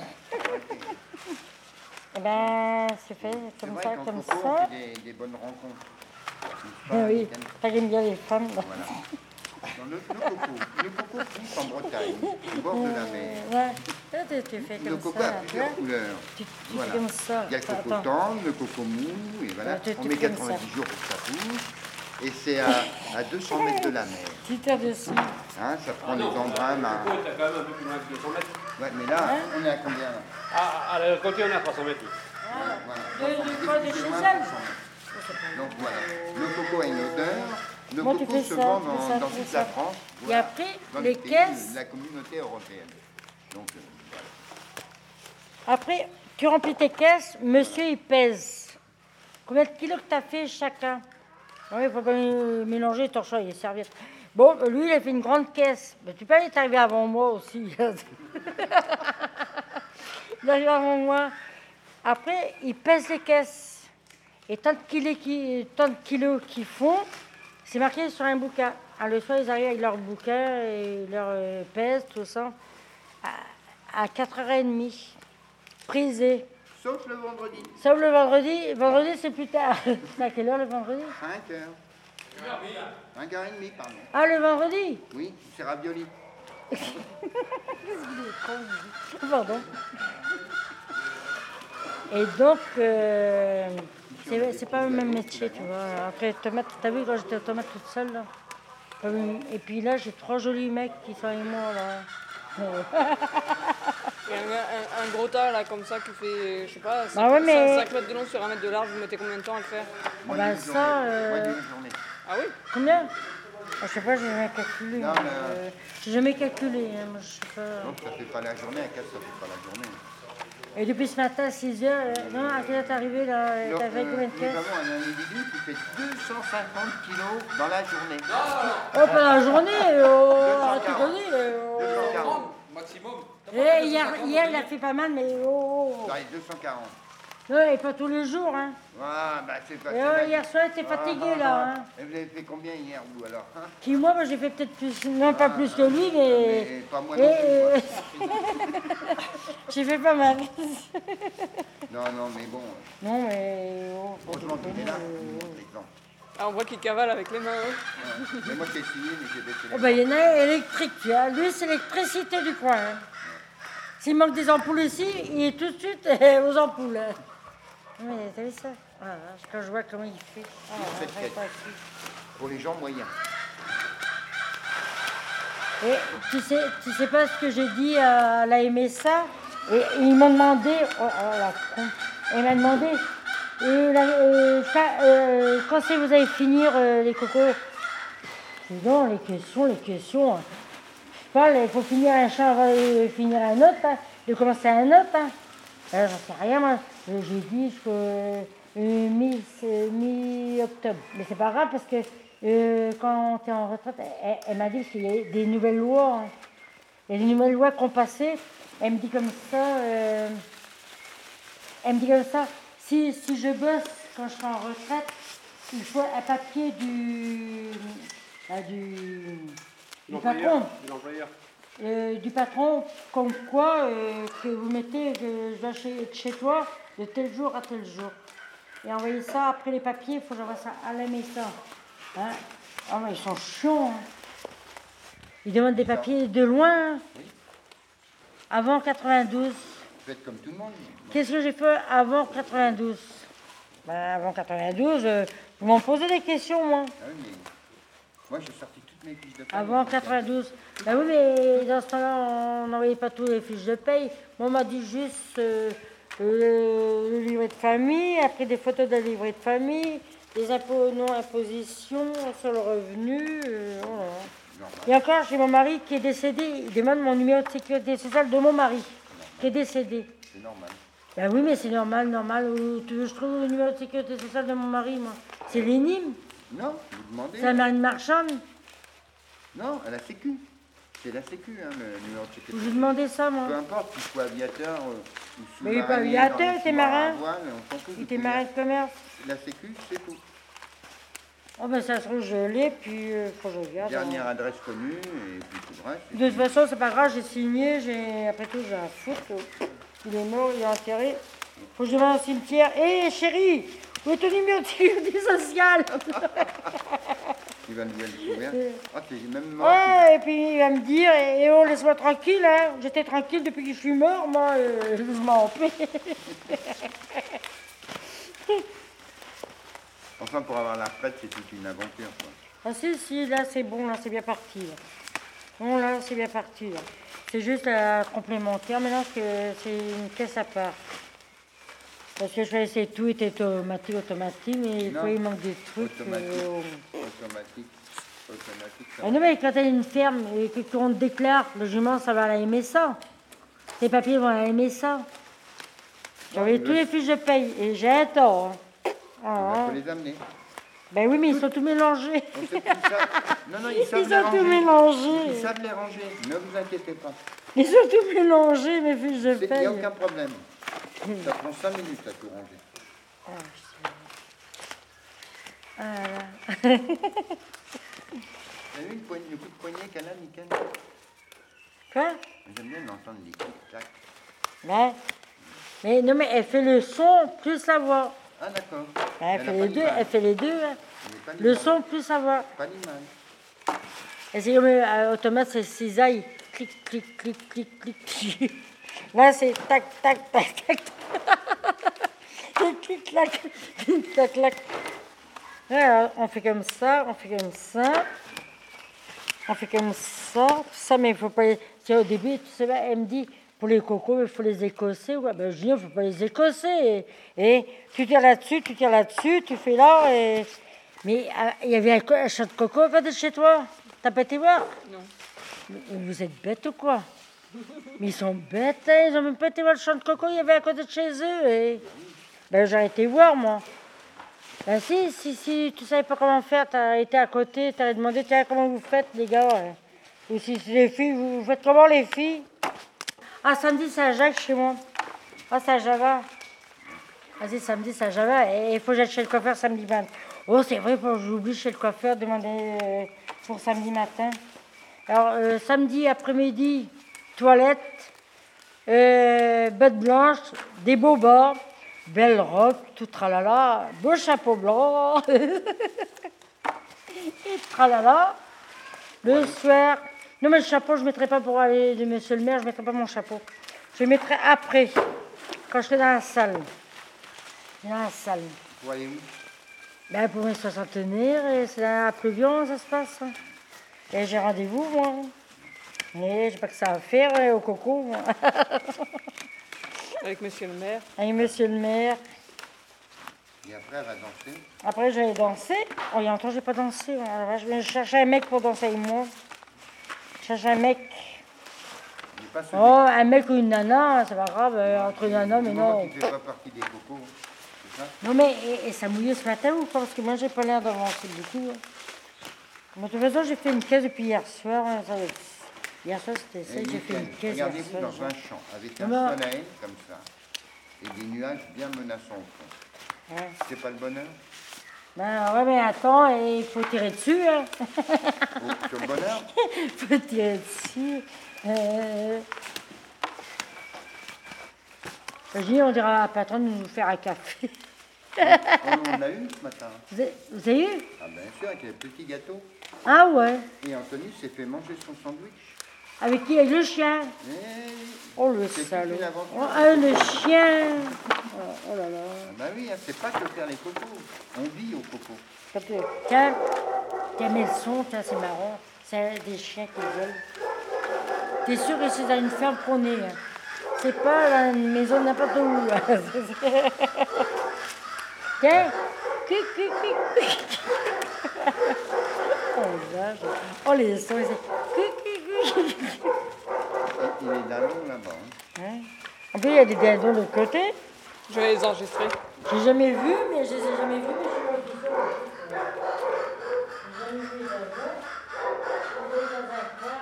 C'est fait comme vrai ça, qu'en comme Coco, ça. on fait des bonnes rencontres. Oui, j'aime bien les femmes. Là. Voilà. Dans le coco pousse en Bretagne, au bord de la mer. Ouais. Tu fais Le comme coco ça. a plusieurs couleurs. Tu Voilà. fais comme ça. Il y a le coco tendre, le coco mou, et voilà. Tu On met fais comme 90 ça. jours pour que ça pousse. Et c'est à 200 mètres de la mer. 6 heures de ski. Hein, ça prend les embruns. T'as quand même un peu plus loin que 200 mètres. Ouais, mais là, on est à combien là? À l'autre côté, on est à 300 mètres. Voilà. De chez elle. Donc voilà, le coco a une odeur. Le Moi, tu coco fais se ça, vend tu fais dans, ça, dans tu fais toute la ça. France. Et Voilà, après, dans les pays caisses. de la communauté européenne. Donc voilà. Après, tu remplis tes caisses, monsieur, il pèse. Combien de kilos que tu as fait chacun? Oui, il faut pas mélanger, torchon et les serviettes. Bon, lui, il a fait une grande caisse. Mais tu peux aller t'arriver avant moi aussi. Il arrive avant moi. Après, il pèse les caisses. Et tant de kilos qu'ils font, c'est marqué sur un bouquin. Alors, le soir, ils arrivent avec leur bouquin et leur pèse, tout ça, à 4h30. Prisé. Sauf le vendredi. Sauf le vendredi. Vendredi, c'est plus tard. C'est à quelle heure le vendredi? 5 heures. 5h30, pardon. Ah, le vendredi? Oui, c'est ravioli. Pardon. Et donc, c'est pas le même métier, tu vois. Après, tomate, t'as vu quand j'étais aux tomates toute seule, là? Et puis là, j'ai 3 jolis mecs qui sont avec moi, là. Et un gros tas là comme ça qui fait, je sais pas, Bah ouais, mais- 5 mètres de long sur 1 mètre de large, vous mettez combien de temps à le faire? Moi, bah, d'une ça, journée. Moi, d'une journée. Ah oui? Combien? Je sais pas, j'ai jamais calculé. Non, moi. mais- J'ai jamais calculé, hein, moi, je sais pas. Donc ça fait pas la journée, à 4 ça fait pas la journée. Et depuis ce matin, à 6 heures, non, à quelle heure t'es arrivé, là? Donc, T'as fait combien de nous caisses? avons un individu qui fait 250 kilos dans la journée. Oh, pas la journée, arrête de 240. conner, 240. Maximum. Eh, hier, il a fait pas mal, mais oh. Ça arrive 240. Non, et pas tous les jours, hein. Ah, bah c'est pas Et oh, hier soir, t'es fatigué, là, hein. Et vous avez fait combien hier, vous, alors hein? Qui, moi, j'ai fait peut-être plus, non pas plus que lui, mais... Mais pas moi non plus, quoi. J'ai fait pas mal. Non, non, mais bon, Non, mais... oh, heureusement qu'il est là, l'exemple. Ah, on voit qu'il cavale avec les mains. Hein. Mais moi, j'ai essayé, mais j'ai baissé les Oh, ben, il y en a un électrique, tu vois. Lui, c'est l'électricité du coin, hein. S'il manque des ampoules ici, il est tout de suite aux ampoules, hein. Mais t'as vu ça? Ah, quand je vois comment il fait. Ah, Cette j'arrive tête. pas à suivre. pour les gens moyens. Et tu sais pas ce que j'ai dit à la MSA? Et ils m'ont demandé, oh la con, ils m'ont demandé, quand c'est que vous allez finir les cocos? C'est non, les questions. Je sais pas, il faut finir un champ avant de finir un autre, hein, de commencer un autre. Hein. J'en sais rien, moi. J'ai dit que mi-octobre. Mais c'est pas grave parce que quand tu es en retraite, elle m'a dit qu'il y a des nouvelles lois. Hein. Il y a des nouvelles lois qui ont passé. Elle me dit comme ça, si je bosse quand je serai en retraite, il faut un papier du patron. De l'employeur. Du patron, comme quoi que vous mettez que je dois chez toi de tel jour à tel jour. Et envoyer ça après les papiers, il faut que j'envoie ça à la maison. Hein? Oh, mais ils sont chiants. Hein. Ils demandent des papiers de loin. Oui. Avant 92. Faites comme tout le monde. Qu'est-ce que j'ai fait avant 92? Ben, avant 92, vous m'en posez des questions, moi. Ah oui, mais moi j'ai sorti toutes mes fiches de paie. Avant 92. Ben oui, mais dans ce temps-là, on n'envoyait pas tous les fiches de paye. Moi, on m'a dit juste le livret de famille, après des photos de livret de famille, des impôts non-imposition sur le revenu. Voilà. Et encore, j'ai mon mari qui est décédé. Il demande mon numéro de sécurité sociale de mon mari, qui est décédé. C'est normal. Ben oui, mais c'est normal. Où tu veux que je trouve le numéro de sécurité sociale de mon mari, moi? C'est l'INIM. Non, vous demandez. C'est la marine marchande. Non, à la Sécu. C'est la Sécu, hein, le numéro de sécurité. J'ai demandé ça, moi. Peu importe qu'il soit aviateur ou sous-marin. Mais il est pas aviateur, dans les il était sous-marins marin. à voile, on s'en fout, Il était faut marin dire. de commerce. La Sécu, c'est tout. Oh ben ça se trouve, je l'ai, puis faut que je regarde. Dernière adresse connue, et puis tout le reste. De toute façon, c'est pas grave, j'ai signé, après tout, j'ai un foutre. Il est mort, il est enterré. Faut que je vais au cimetière. Hé, chérie, où est ton numéro de sécurité sociale? Il va nous le trouver. Ah, c'est même mort. Ouais, et puis il va me dire, oh, laisse-moi tranquille, hein. J'étais tranquille depuis que je suis mort, moi, je m'en paix. Enfin, pour avoir la retraite, c'est toute une aventure, quoi. Ah si, là c'est bon, là c'est bien parti. Là. Bon, là c'est bien parti. Là. C'est juste complémentaire, maintenant que c'est une caisse à part. Parce que je faisais tout était automatique, mais Non. il manque des trucs. Automatique. Ah non, mais quand tu as une ferme et qu'on te déclare, logiquement, ça va à la MSA. Tes papiers vont à la MSA. J'avais tous les fiches de paye et j'ai un temps. Il faut les amener. Ben oui, mais ils sont tous mélangés. On sait tout ça. Non, ils savent Ils les sont ranger. tous mélangés. Ils savent les ranger. Ne vous inquiétez pas. Ils sont tous mélangés, mes fiches de Il n'y paye. a aucun problème. Ça prend 5 minutes à tout ranger. Voilà. T'as vu le coup de poignet qu'elle a, nickel? Quoi? J'aime bien l'entendre les clics-clacs. Ouais. Mais non, mais elle fait le son plus la voix. Ah d'accord. Elle a fait pas les deux, l'image. elle fait les deux. Hein. Mais pas Le l'image. son plus la voix. Pas l'image. Et c'est comme automate, c'est cisaille. Clic, clic, clic, clic, clic, clic. Là, c'est tac, tac, tac, tac. Clic, clic, clac, clic, clac, clac. Alors, on fait comme ça, on fait comme ça. On fait comme ça, tout ça, mais il faut pas... C'est au début, tu sais, elle me dit, pour les cocos, il faut les écosser. Ouais, ben, je dis, il ne faut pas les écosser. Et tu tires là-dessus, tu fais là. Et... Mais il y avait un champ de coco à côté de chez toi. T'as pas été voir? Non. Mais vous êtes bêtes ou quoi? Mais ils sont bêtes, hein, ils ont même pas été voir le champ de coco, il y avait à côté de chez eux. Et... Ben, j'ai été voir, moi. Ben si tu savais pas comment faire, t'as été à côté, t'aurais demandé, tiens, comment vous faites, les gars. Hein. Ou si c'est les filles, vous faites comment, les filles? Ah, samedi, c'est à Jacques, chez moi. Ah, c'est à Java. Vas-y, samedi, c'est à Java. Et il faut que j'aille chez le coiffeur samedi matin. Oh, c'est vrai, j'oublie chez le coiffeur, demander pour samedi matin. Alors, samedi après-midi, toilette, bottes blanches, des beaux bas, belle robe, tout tralala, beau chapeau blanc, et tralala. Le soir, non mais le chapeau, je ne mettrai pas pour aller de monsieur le maire, je ne mettrai pas mon chapeau. Je le mettrai après, quand je serai dans la salle. Dans la salle. Pour aller où? Ben, pour mes soixantenaires, et c'est à Pleuvion, ça se passe. Et j'ai rendez-vous, moi. Et j'ai pas que ça à faire au coco. Moi. Avec monsieur le maire. Avec monsieur le maire. Et après, elle va danser. Après, j'allais danser. Oh, il y a longtemps que je n'ai pas dansé. Je vais chercher un mec pour danser avec moi. Je cherche un mec. Il est pas celui Oh, un mec ou une nana, c'est pas grave. Entre une nana, mais du moment non. qu'il ne fait pas partie des cocos. C'est ça? Non, mais et ça mouillait ce matin ou pas? Parce que moi, j'ai pas l'air d'avancer beaucoup. Hein. Mais de toute façon, j'ai fait une caisse depuis hier soir. Hein, hier soir, c'était ça. Et J'ai fait une nickel. caisse hier Regardez-vous soir. dans un champ, avec un Non. soleil comme ça, et des nuages bien menaçants au fond. Ouais. C'est pas le bonheur? Ben ouais, mais attends, il faut tirer dessus. Hein. Sur le bonheur? Il faut tirer dessus. Je dis, on dira à patron de nous faire un café. On a eu ce matin. Vous avez eu? Ah bien sûr, avec les petits gâteaux. Ah ouais. Et Anthony s'est fait manger son sandwich. Avec qui? Avec le chien. Et... Oh le C'est toute salaud. une aventure. Oh, ah, le chien. Oh là là. Ah bah oui, hein, c'est pas que faire les cocos. On vit aux cocos. Tiens, t'aimes le son, tiens, c'est marrant. C'est des chiens qui veulent. T'es sûr que c'est dans une ferme qu'on est. Hein. C'est pas dans une maison n'importe où. Hein. Tiens. Oh, vache. Oh, les sons, c'est... Il est dindons là-bas. Hein. Hein? En plus, il y a des dindons de l'autre côté. Je vais les enregistrer. J'ai jamais vu, mais je les ai jamais vus. Mais je suis au bison. J'ai jamais vu les dindons. On est dans un coin.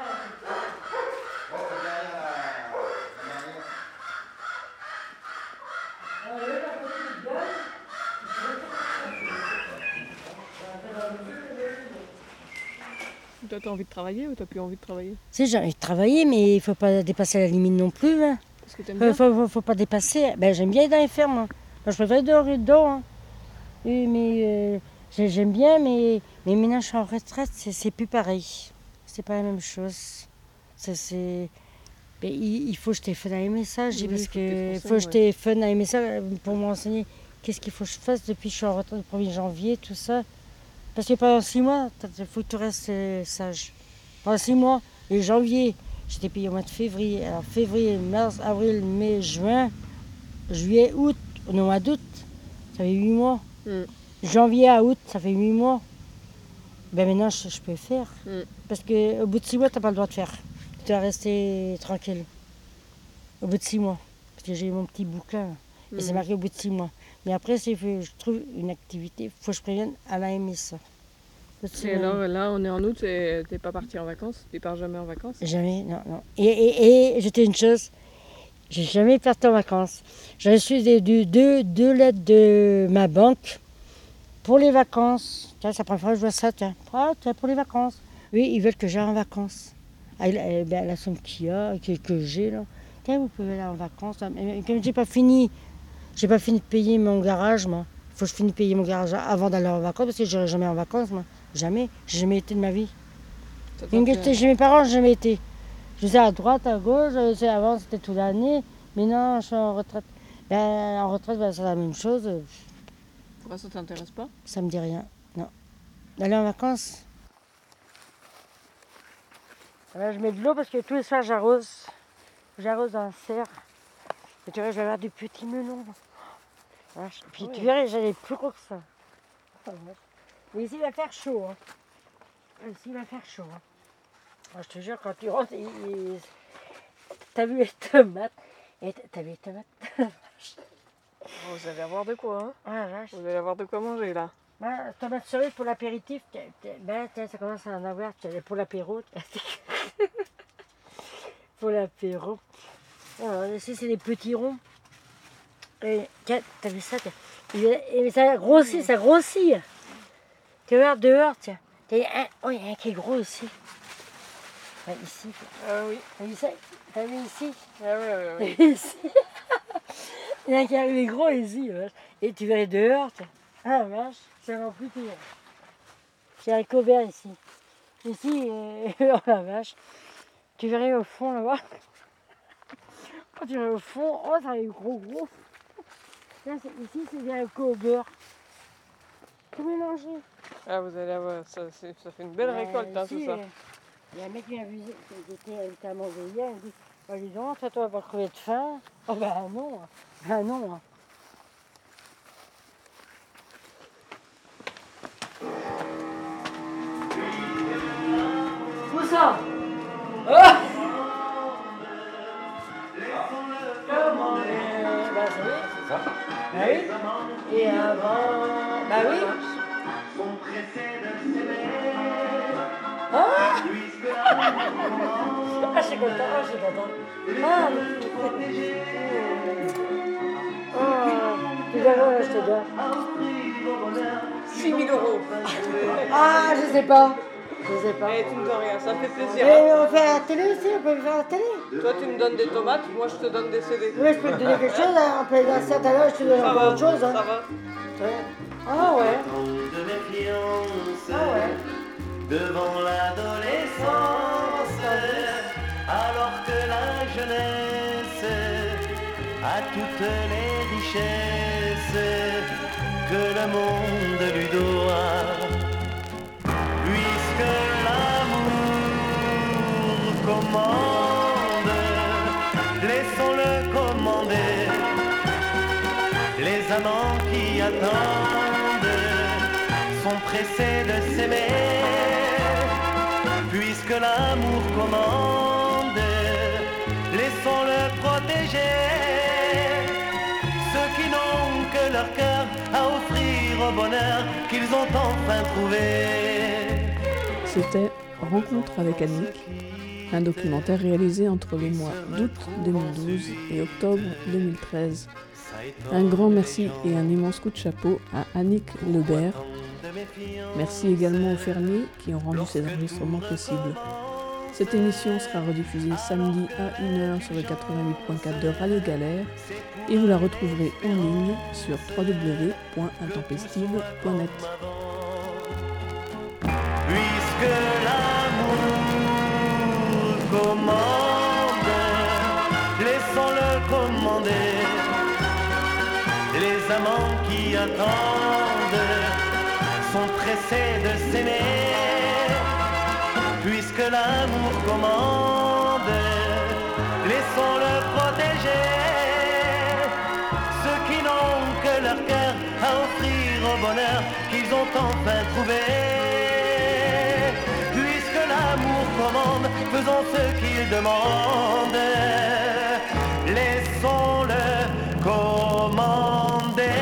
Toi, t'as envie de travailler ou t'as plus envie de travailler? Si, j'ai envie de travailler, mais il ne faut pas dépasser la limite non plus. Hein. Est-ce que t'aimes bien? Faut pas dépasser. Ben, j'aime bien être dans les fermes. Hein. Ben, je préfère être dehors. Hein. Et, mais j'aime bien, mais maintenant je suis en retraite, c'est plus pareil. C'est pas la même chose. Ben, il faut que je téléphone à les messages, Oui, parce faut que que faut que je téléphone à les messages pour m'enseigner. qu'est-ce qu'il faut que je fasse depuis que je suis en retraite le 1er janvier, tout ça. Parce que pendant 6 mois, il faut que tu restes sage. Pendant 6 mois, et janvier, j'étais payé au mois de février. Alors février, mars, avril, mai, juin, juillet, août, au mois d'août, ça fait 8 mois. Janvier à août, ça fait 8 mois. Ben maintenant, je peux le faire. Parce qu'au bout de 6 mois, tu n'as pas le droit de faire. Tu dois rester tranquille. Au bout de 6 mois. Parce que j'ai mon petit bouquin. Et c'est marqué au bout de 6 mois. Mais après, si je trouve une activité, il faut que je prévienne à l'AMS. Et alors là, on est en août et t'es pas parti en vacances? Tu pars jamais en vacances? Jamais, non. Et j'étais une chose, j'ai jamais parti en vacances. J'ai reçu deux lettres de ma banque pour les vacances. Tiens, c'est la première fois que je vois ça, tiens. Ah, tiens, pour les vacances. Oui, ils veulent que j'aille en vacances. La somme qu'il y a, que j'ai là. Tiens, vous pouvez aller en vacances. Mais comme j'ai pas fini de payer mon garage, moi. Il faut que je finisse de payer mon garage avant d'aller en vacances, parce que je n'irai jamais en vacances, moi. Jamais. J'ai jamais été de ma vie. Même que j'étais chez mes parents, j'ai jamais été. Je faisais à droite, à gauche, avant c'était toute l'année. Mais non, je suis en retraite. En retraite, c'est la même chose. Pourquoi ça t'intéresse pas? Ça me dit rien, non. D'aller en vacances. Alors, je mets de l'eau parce que tous les soirs j'arrose. J'arrose dans la serre. Et tu vois, je vais avoir des petits melons. Puis tu verrais, j'en ai plus gros que ça. Mais ici, il va faire chaud. Hein. Ici, il va faire chaud. Hein. Alors, je te jure, quand tu rentres, t'as vu les tomates. T'as vu les tomates. Vous allez avoir de quoi, hein? Ah, vache. Vous allez avoir de quoi manger, là. Tomates cerises pour l'apéritif. Ça commence à en avoir. Pour l'apéro. Pour l'apéro. Alors, ici, c'est des petits ronds. Et t'as vu ça? Ça grossit, ça grossit. Tu vas voir dehors, tiens. Il y a un qui est gros aussi. Ici. Ah oui. T'as vu ça? T'as vu ici? Ah oui. Ici. Il y en a un qui est gros ici. Et tu verrais dehors, tiens. Ah vache, c'est encore plus pire. J'ai un cobert ici. Ici, oh la vache. Tu verrais au fond là-bas. Oh, tu verrais au fond, oh ça a eu gros. Là, ici, c'est bien un cobert. Tout mélangé. Ah, vous allez avoir, ça fait une belle récolte, hein, tout ça. Il y a un mec qui m'a visité, qui était invité à manger hier, il me dit, oh, dis donc, toi, tu vas pas crever de faim. Oh, non. Où ça? C'est ça. Bah oui. Et avant. Bah oui. Je suis content. Tu verras, je te donne. 6 000 euros. Ah, je sais pas. Eh, tu me donnes rien, ça me fait plaisir. Et on fait la télé aussi, on peut le faire à la télé. Toi, tu me donnes des tomates, moi, je te donne des CD. Oui, je peux te donner quelque chose, hein. Après dans cette année, je te donne encore autre chose. Hein. Ça va. Ouais. Ah ouais. Devant l'adolescence, alors que la jeunesse a toutes les richesses que le monde lui doit. Puisque l'amour commande, laissons-le commander. Les amants qui attendent sont pressés de s'aimer. Puisque l'amour commande, laissons-le protéger. Ceux qui n'ont que leur cœur à offrir au bonheur qu'ils ont enfin trouvé. C'était Rencontre avec Annick, un documentaire réalisé entre les mois d'août 2012 et octobre 2013. Un grand merci et un immense coup de chapeau à Annick Lebert. Merci également aux fermiers qui ont rendu ces enregistrements possibles. Cette émission sera rediffusée samedi à 1h sur le 88.4 de Radio Galère et vous la retrouverez en ligne sur www.intempestive.net. Puisque l'amour commande, laissons-le commander. Les amants qui attendent sont pressés de s'aimer, puisque l'amour commande, laissons-le protéger. Ceux qui n'ont que leur cœur à offrir au bonheur qu'ils ont enfin trouvé. Puisque l'amour commande, faisons ce qu'il demande, laissons-le commander.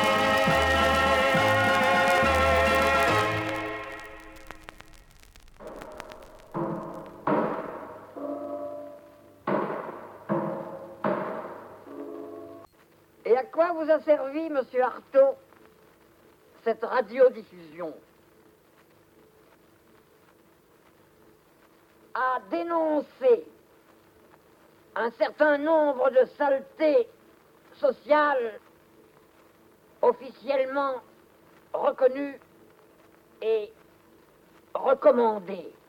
Et à quoi vous a servi, monsieur Artaud, cette radiodiffusion? À dénoncer un certain nombre de saletés sociales officiellement reconnues et recommandées.